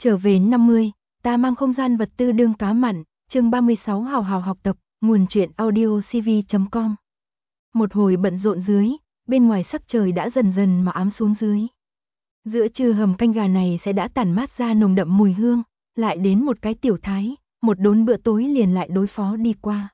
Trở về 50, ta mang không gian vật tư đương cá mặn, chương 36 hào hào học tập, nguồn truyện audio cv.com. Một hồi bận rộn dưới, bên ngoài sắc trời đã dần dần mà ám xuống dưới. Giữa trưa hầm canh gà này sẽ đã tản mát ra nồng đậm mùi hương, lại đến một cái tiểu thái, một đốn bữa tối liền lại đối phó đi qua.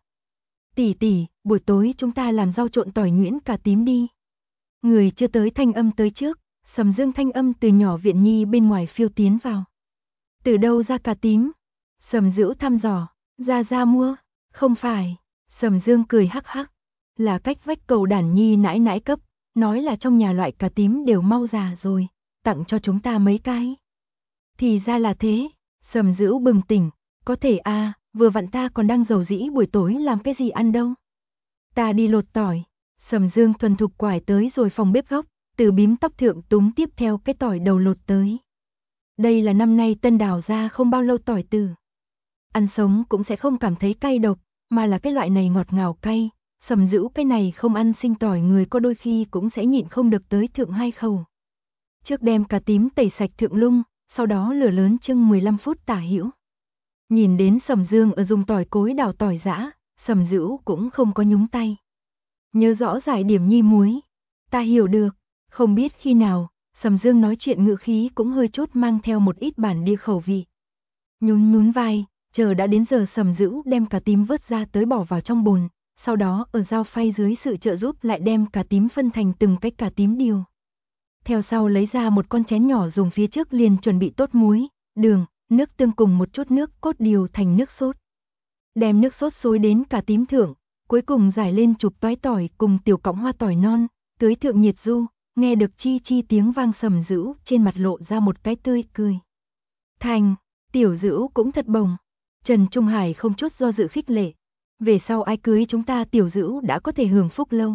Tỷ, buổi tối chúng ta làm rau trộn tỏi nhuyễn cà tím đi. Người chưa tới thanh âm tới trước, Sầm Dương thanh âm từ nhỏ viện nhi bên ngoài phiêu tiến vào. Từ đâu ra cà tím? Sầm Dữu thăm dò, ra mua, không phải. Sầm Dương cười hắc hắc, là cách vách cầu đản nhi nãi nãi cấp, nói là trong nhà loại cà tím đều mau già rồi, tặng cho chúng ta mấy cái. Thì ra là thế, Sầm Dữu bừng tỉnh, có thể a, vừa vặn ta còn đang rầu rĩ buổi tối làm cái gì ăn đâu. Ta đi lột tỏi. Sầm Dương thuần thục quải tới rồi phòng bếp góc, từ bím tóc thượng túng tiếp theo cái tỏi đầu lột tới. Đây là năm nay tân đào ra không bao lâu tỏi từ. Ăn sống cũng sẽ không cảm thấy cay độc, mà là cái loại này ngọt ngào cay. Sầm Dữu cái này không ăn sinh tỏi người có đôi khi cũng sẽ nhịn không được tới thượng hai khẩu. Trước đem cà tím tẩy sạch thượng lung, sau đó lửa lớn chưng 15 phút tả hữu. Nhìn đến Sầm Dương ở dùng tỏi cối đào tỏi giã, Sầm Dữu cũng không có nhúng tay. Nhớ rõ giải điểm nhi muối. Ta hiểu được, không biết khi nào, Sầm Dương nói chuyện ngữ khí cũng hơi chút mang theo một ít bản địa khẩu vị. Nhún vai, chờ đã đến giờ Sầm Dữu đem cà tím vớt ra tới bỏ vào trong bồn, sau đó ở dao phay dưới sự trợ giúp lại đem cà tím phân thành từng cái cà tím điều. Theo sau lấy ra một con chén nhỏ dùng phía trước liền chuẩn bị tốt muối, đường, nước tương cùng một chút nước cốt điều thành nước sốt. Đem nước sốt xối đến cà tím thượng, cuối cùng giải lên chụp toái tỏi cùng tiểu cọng hoa tỏi non, tưới thượng nhiệt du, nghe được chi chi tiếng vang Sầm Dữu trên mặt lộ ra một cái tươi cười. Thành, tiểu Dữu cũng thật bồng. Trần Trung Hải không chút do dự khích lệ. Về sau ai cưới chúng ta tiểu Dữu đã có thể hưởng phúc lâu.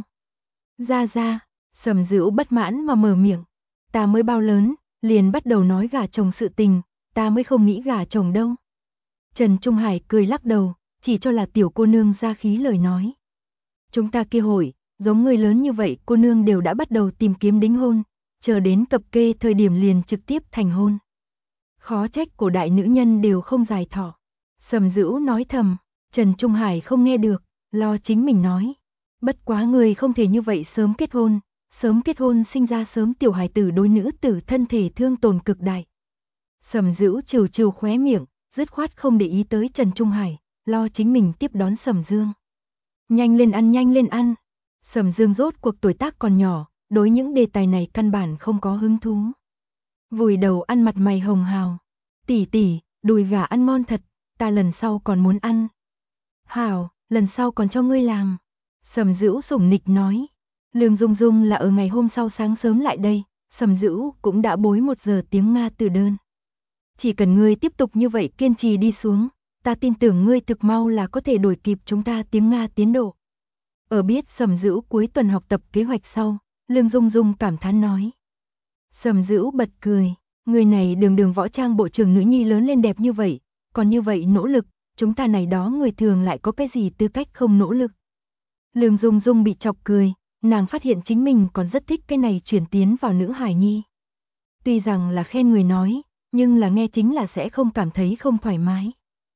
Ra, Sầm Dữu bất mãn mà mở miệng. Ta mới bao lớn, liền bắt đầu nói gả chồng sự tình, ta mới không nghĩ gả chồng đâu. Trần Trung Hải cười lắc đầu, chỉ cho là tiểu cô nương ra khí lời nói. Chúng ta kia hội, giống người lớn như vậy cô nương đều đã bắt đầu tìm kiếm đính hôn, chờ đến cập kê thời điểm liền trực tiếp thành hôn. Khó trách cổ đại nữ nhân đều không dài thọ. Sầm Dữu nói thầm, Trần Trung Hải không nghe được, lo chính mình nói. Bất quá người không thể như vậy sớm kết hôn sinh ra sớm tiểu hài tử đối nữ tử thân thể thương tổn cực đại. Sầm Dữu trừ khóe miệng, dứt khoát không để ý tới Trần Trung Hải, lo chính mình tiếp đón Sầm Dương. Nhanh lên ăn. Sầm Dương rốt cuộc tuổi tác còn nhỏ, đối những đề tài này căn bản không có hứng thú. Vùi đầu ăn mặt mày hồng hào. Tỷ, đùi gà ăn ngon thật, ta lần sau còn muốn ăn. Hảo, lần sau còn cho ngươi làm. Sầm Dữu sủng nịch nói. Lương Dung Dung là ở ngày hôm sau sáng sớm lại đây, Sầm Dữu cũng đã bối 1 giờ tiếng Nga từ đơn. Chỉ cần ngươi tiếp tục như vậy kiên trì đi xuống, ta tin tưởng ngươi thực mau là có thể đuổi kịp chúng ta tiếng Nga tiến độ. Ở biết Sầm Dữu cuối tuần học tập kế hoạch sau, Lương Dung Dung cảm thán nói. Sầm Dữu bật cười, người này đường võ trang bộ trưởng nữ nhi lớn lên đẹp như vậy, còn như vậy nỗ lực, chúng ta này đó người thường lại có cái gì tư cách không nỗ lực. Lương Dung Dung bị chọc cười, nàng phát hiện chính mình còn rất thích cái này chuyển tiến vào nữ hài nhi. Tuy rằng là khen người nói, nhưng là nghe chính là sẽ không cảm thấy không thoải mái.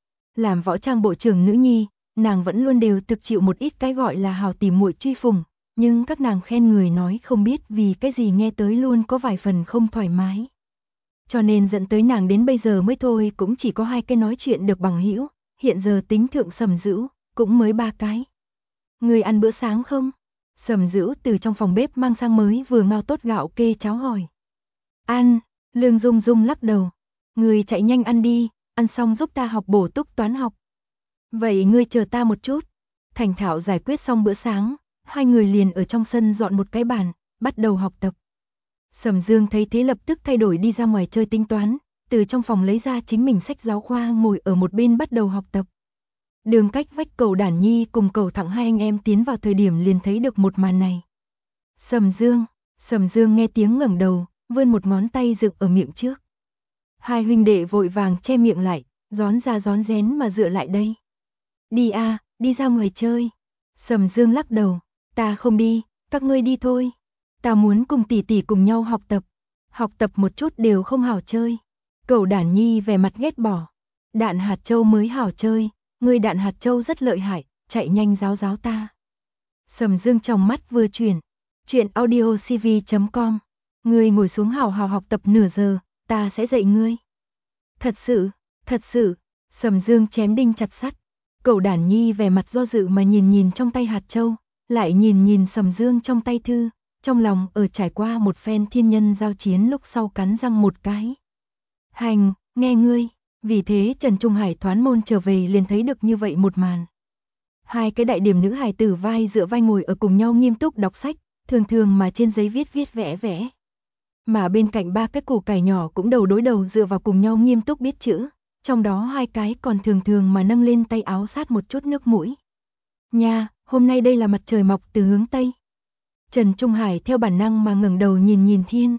Làm võ trang bộ trưởng nữ nhi, nàng vẫn luôn đều thực chịu một ít cái gọi là hào tỉ muội truy phủng, nhưng các nàng khen người nói không biết vì cái gì nghe tới luôn có vài phần không thoải mái. Cho nên dẫn tới nàng đến bây giờ mới thôi cũng chỉ có 2 cái nói chuyện được bằng hữu, hiện giờ tính thượng Sầm Dữu, cũng mới 3 cái. Người ăn bữa sáng không? Sầm Dữu từ trong phòng bếp mang sang mới vừa ngao tốt gạo kê cháo hỏi. Ăn, Lương Dung Dung lắc đầu. Người chạy nhanh ăn đi, ăn xong giúp ta học bổ túc toán học. Vậy ngươi chờ ta một chút. Thành thạo giải quyết xong bữa sáng, 2 người liền ở trong sân dọn một cái bàn, bắt đầu học tập. Sầm Dương thấy thế lập tức thay đổi đi ra ngoài chơi tính toán, từ trong phòng lấy ra chính mình sách giáo khoa ngồi ở một bên bắt đầu học tập. Đường cách vách cầu đản nhi cùng cầu thẳng 2 anh em tiến vào thời điểm liền thấy được một màn này. Sầm Dương nghe tiếng ngẩng đầu, vươn một ngón tay dựng ở miệng trước. 2 huynh đệ vội vàng che miệng lại, rón ra rón rén mà dựa lại đây. Đi đi ra ngoài chơi. Sầm Dương lắc đầu, ta không đi, các ngươi đi thôi. Ta muốn cùng tỷ tỷ cùng nhau học tập một chút đều không hảo chơi. Cẩu Đản Nhi vẻ mặt ghét bỏ. Đạn hạt châu mới hảo chơi, ngươi đạn hạt châu rất lợi hại, chạy nhanh giáo giáo ta. Sầm Dương trong mắt vừa chuyển. Chuyện audiocv.com. Ngươi ngồi xuống hào hào học tập nửa giờ, ta sẽ dạy ngươi. Thật sự, Sầm Dương chém đinh chặt sắt. Cẩu Đản Nhi vẻ mặt do dự mà nhìn trong tay hạt châu, lại nhìn Sầm Dương trong tay thư, trong lòng ở trải qua một phen thiên nhân giao chiến lúc sau cắn răng một cái. Hành, nghe ngươi. Vì thế Trần Trung Hải thoán môn trở về liền thấy được như vậy một màn. Hai cái đại điểm nữ hài tử vai dựa vai ngồi ở cùng nhau nghiêm túc đọc sách, thường mà trên giấy viết vẽ. Mà bên cạnh ba cái củ cải nhỏ cũng đầu đối đầu dựa vào cùng nhau nghiêm túc biết chữ, trong đó hai cái còn thường mà nâng lên tay áo sát một chút nước mũi. Nha, hôm nay đây là mặt trời mọc từ hướng Tây. Trần Trung Hải theo bản năng mà ngẩng đầu nhìn thiên.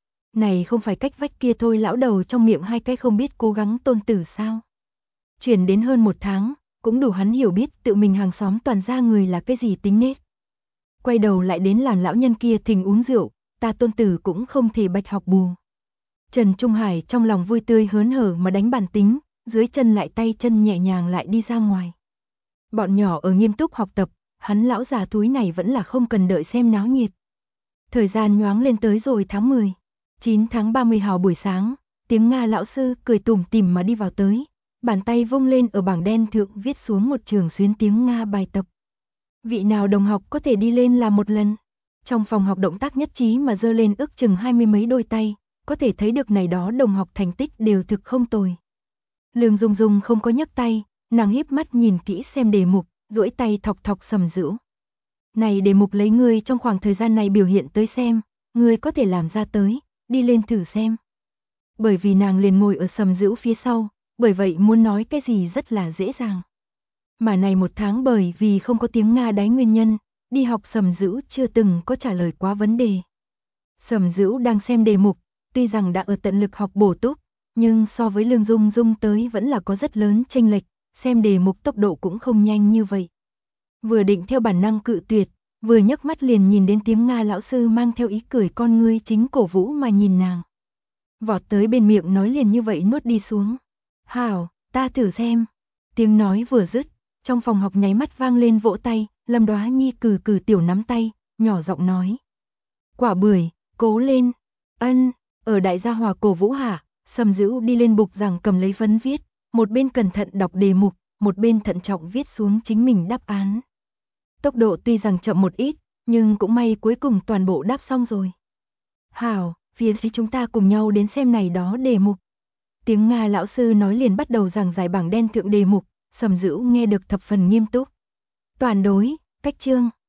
Này không phải cách vách kia thôi, lão đầu trong miệng hai cái không biết cố gắng tôn tử sao. Chuyển đến hơn 1 tháng, cũng đủ hắn hiểu biết tự mình hàng xóm toàn ra người là cái gì tính nết. Quay đầu lại đến làm lão nhân kia thỉnh uống rượu, ta tôn tử cũng không thể bạch học bù. Trần Trung Hải trong lòng vui tươi hớn hở mà đánh bản tính, dưới chân lại tay chân nhẹ nhàng lại đi ra ngoài. Bọn nhỏ ở nghiêm túc học tập, hắn lão già túi này vẫn là không cần đợi xem náo nhiệt. Thời gian nhoáng lên tới rồi tháng 10. 9 tháng 30 hào buổi sáng, tiếng Nga lão sư cười tủm tỉm mà đi vào tới, bàn tay vung lên ở bảng đen thượng viết xuống một trường xuyến tiếng Nga bài tập. Vị nào đồng học có thể đi lên làm một lần? Trong phòng học động tác nhất trí mà giơ lên ước chừng 20 mấy đôi tay, có thể thấy được này đó đồng học thành tích đều thực không tồi. Lương Dung Dung không có nhấc tay, nàng híp mắt nhìn kỹ xem đề mục, duỗi tay thọc Sầm Dữu. Này đề mục lấy ngươi trong khoảng thời gian này biểu hiện tới xem, ngươi có thể làm ra tới, đi lên thử xem. Bởi vì nàng liền ngồi ở Sầm Dữu phía sau, bởi vậy muốn nói cái gì rất là dễ dàng. Mà này 1 tháng bởi vì không có tiếng Nga đáy nguyên nhân, đi học Sầm Dữu chưa từng có trả lời quá vấn đề. Sầm Dữu đang xem đề mục, tuy rằng đã ở tận lực học bổ túc, nhưng so với Lương Dung Dung tới vẫn là có rất lớn chênh lệch, xem đề mục tốc độ cũng không nhanh như vậy. Vừa định theo bản năng cự tuyệt, vừa nhấc mắt liền nhìn đến tiếng Nga lão sư mang theo ý cười con ngươi chính cổ vũ mà nhìn nàng. Vọt tới bên miệng nói liền như vậy nuốt đi xuống. Hảo, ta thử xem. Tiếng nói vừa dứt, trong phòng học nháy mắt vang lên vỗ tay, Lâm Đóa Nhi cử tiểu nắm tay, nhỏ giọng nói. Quả bưởi, cố lên. Ân, ở đại gia hòa cổ vũ hạ, Sầm Dữu đi lên bục giảng cầm lấy phấn viết, một bên cẩn thận đọc đề mục, một bên thận trọng viết xuống chính mình đáp án. Tốc độ tuy rằng chậm một ít, nhưng cũng may cuối cùng toàn bộ đáp xong rồi. Hảo, phía dưới chúng ta cùng nhau đến xem này đó đề mục. Tiếng Nga lão sư nói liền bắt đầu giảng giải bảng đen thượng đề mục, Sầm Dữu nghe được thập phần nghiêm túc. Toàn đối, cách chương,